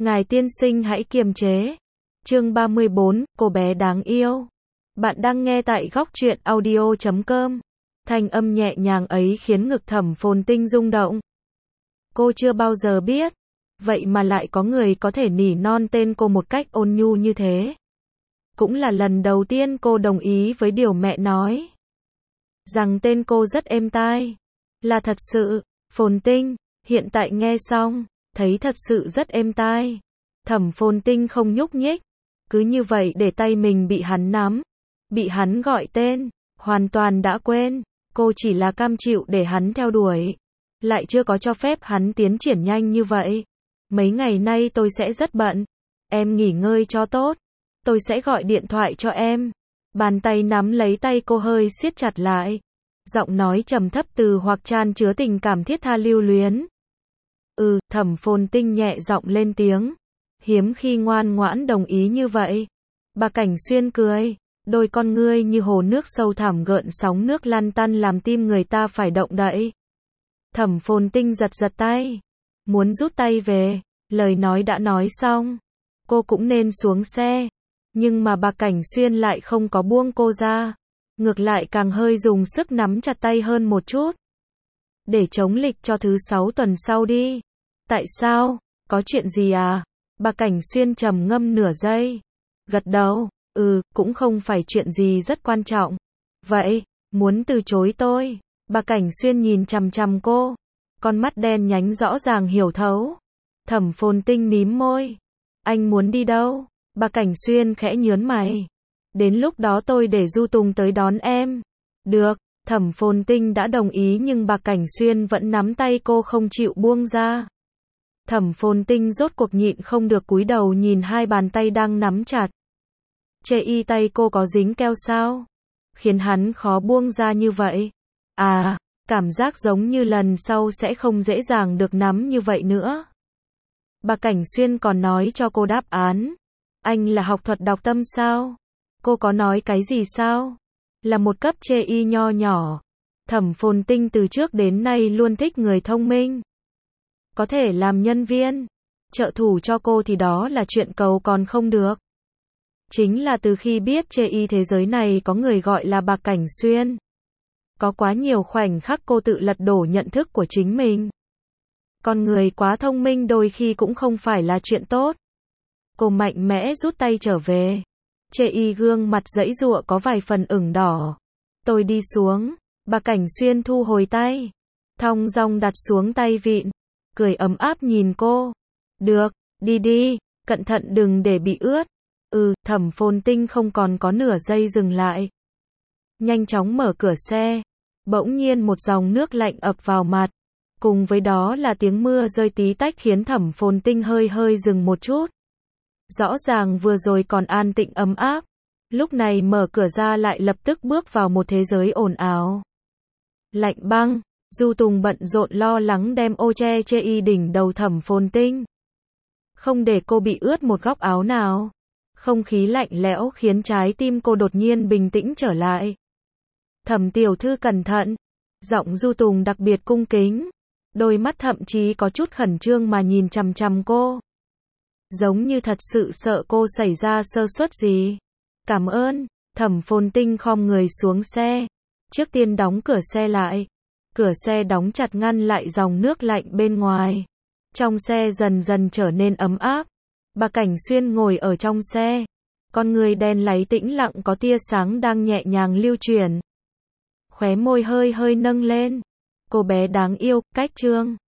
Ngài tiên sinh hãy kiềm chế. Chương 34, cô bé đáng yêu. Bạn đang nghe tại góc truyện audio.com. Thanh âm nhẹ nhàng ấy khiến ngực Thẩm Phồn Tinh rung động. Cô chưa bao giờ biết, vậy mà lại có người có thể nỉ non tên cô một cách ôn nhu như thế. Cũng là lần đầu tiên cô đồng ý với điều mẹ nói. Rằng tên cô rất êm tai. Là thật sự, Phồn Tinh, hiện tại nghe xong, thấy thật sự rất êm tai. Thẩm Phồn Tinh không nhúc nhích, cứ như vậy để tay mình bị hắn nắm, bị hắn gọi tên, hoàn toàn đã quên, cô chỉ là cam chịu để hắn theo đuổi, lại chưa có cho phép hắn tiến triển nhanh như vậy. Mấy ngày nay tôi sẽ rất bận, em nghỉ ngơi cho tốt, tôi sẽ gọi điện thoại cho em. Bàn tay nắm lấy tay cô hơi siết chặt lại, giọng nói trầm thấp từ hoặc chan chứa tình cảm thiết tha lưu luyến. Thẩm Phồn Tinh nhẹ giọng lên tiếng, hiếm khi ngoan ngoãn đồng ý như vậy. Bà Cảnh Xuyên cười, đôi con ngươi như hồ nước sâu thẳm gợn sóng nước lăn tăn làm tim người ta phải động đậy. Thẩm Phồn Tinh giật giật tay, muốn rút tay về, lời nói đã nói xong, cô cũng nên xuống xe, nhưng mà bà Cảnh Xuyên lại không có buông cô ra, ngược lại càng hơi dùng sức nắm chặt tay hơn một chút. Để chống lịch cho thứ 6 tuần sau đi. Tại sao? Có chuyện gì à? Bà Cảnh Xuyên trầm ngâm nửa giây, gật đầu, cũng không phải chuyện gì rất quan trọng. Vậy, muốn từ chối tôi? Bà Cảnh Xuyên nhìn chằm chằm cô, con mắt đen nhánh rõ ràng hiểu thấu. Thẩm Phồn Tinh mím môi, anh muốn đi đâu? Bà Cảnh Xuyên khẽ nhớn mày, đến lúc đó tôi để Du Tùng tới đón em. Được. Thẩm Phồn Tinh đã đồng ý nhưng bà Cảnh Xuyên vẫn nắm tay cô không chịu buông ra. Thẩm Phồn Tinh rốt cuộc nhịn không được cúi đầu nhìn hai bàn tay đang nắm chặt. Chê y tay cô có dính keo sao? Khiến hắn khó buông ra như vậy. Cảm giác giống như lần sau sẽ không dễ dàng được nắm như vậy nữa. Bà Cảnh Xuyên còn nói cho cô đáp án. Anh là học thuật đọc tâm sao? Cô có nói cái gì sao? Là một cấp chê y nho nhỏ. Thẩm Phồn Tinh từ trước đến nay luôn thích người thông minh. Có thể làm nhân viên, trợ thủ cho cô thì đó là chuyện cầu còn không được. Chính là từ khi biết chê y thế giới này có người gọi là bà Cảnh Xuyên. Có quá nhiều khoảnh khắc cô tự lật đổ nhận thức của chính mình. Con người quá thông minh đôi khi cũng không phải là chuyện tốt. Cô mạnh mẽ rút tay trở về. Chê y gương mặt giãy giụa có vài phần ửng đỏ. Tôi đi xuống. Bà Cảnh Xuyên thu hồi tay, thong dong đặt xuống tay vịn, cười ấm áp nhìn cô. Được, đi đi, cẩn thận đừng để bị ướt. Thẩm Phồn Tinh không còn có nửa giây dừng lại. Nhanh chóng mở cửa xe. Bỗng nhiên một dòng nước lạnh ập vào mặt. Cùng với đó là tiếng mưa rơi tí tách khiến Thẩm Phồn Tinh hơi hơi dừng một chút. Rõ ràng vừa rồi còn an tĩnh ấm áp, lúc này mở cửa ra lại lập tức bước vào một thế giới ồn ào. Lạnh băng, Du Tùng bận rộn lo lắng đem ô che chê y đỉnh đầu Thẩm Phồn Tinh. Không để cô bị ướt một góc áo nào. Không khí lạnh lẽo khiến trái tim cô đột nhiên bình tĩnh trở lại. Thẩm tiểu thư cẩn thận. Giọng Du Tùng đặc biệt cung kính. Đôi mắt thậm chí có chút khẩn trương mà nhìn chằm chằm cô. Giống như thật sự sợ cô xảy ra sơ suất gì. Cảm ơn. Thẩm Phồn Tinh khom người xuống xe. Trước tiên đóng cửa xe lại. Cửa xe đóng chặt ngăn lại dòng nước lạnh bên ngoài. Trong xe dần dần trở nên ấm áp. Bà Cảnh Xuyên ngồi ở trong xe. Con người đen láy tĩnh lặng có tia sáng đang nhẹ nhàng lưu chuyển. Khóe môi hơi hơi nâng lên. Cô bé đáng yêu, cách chương.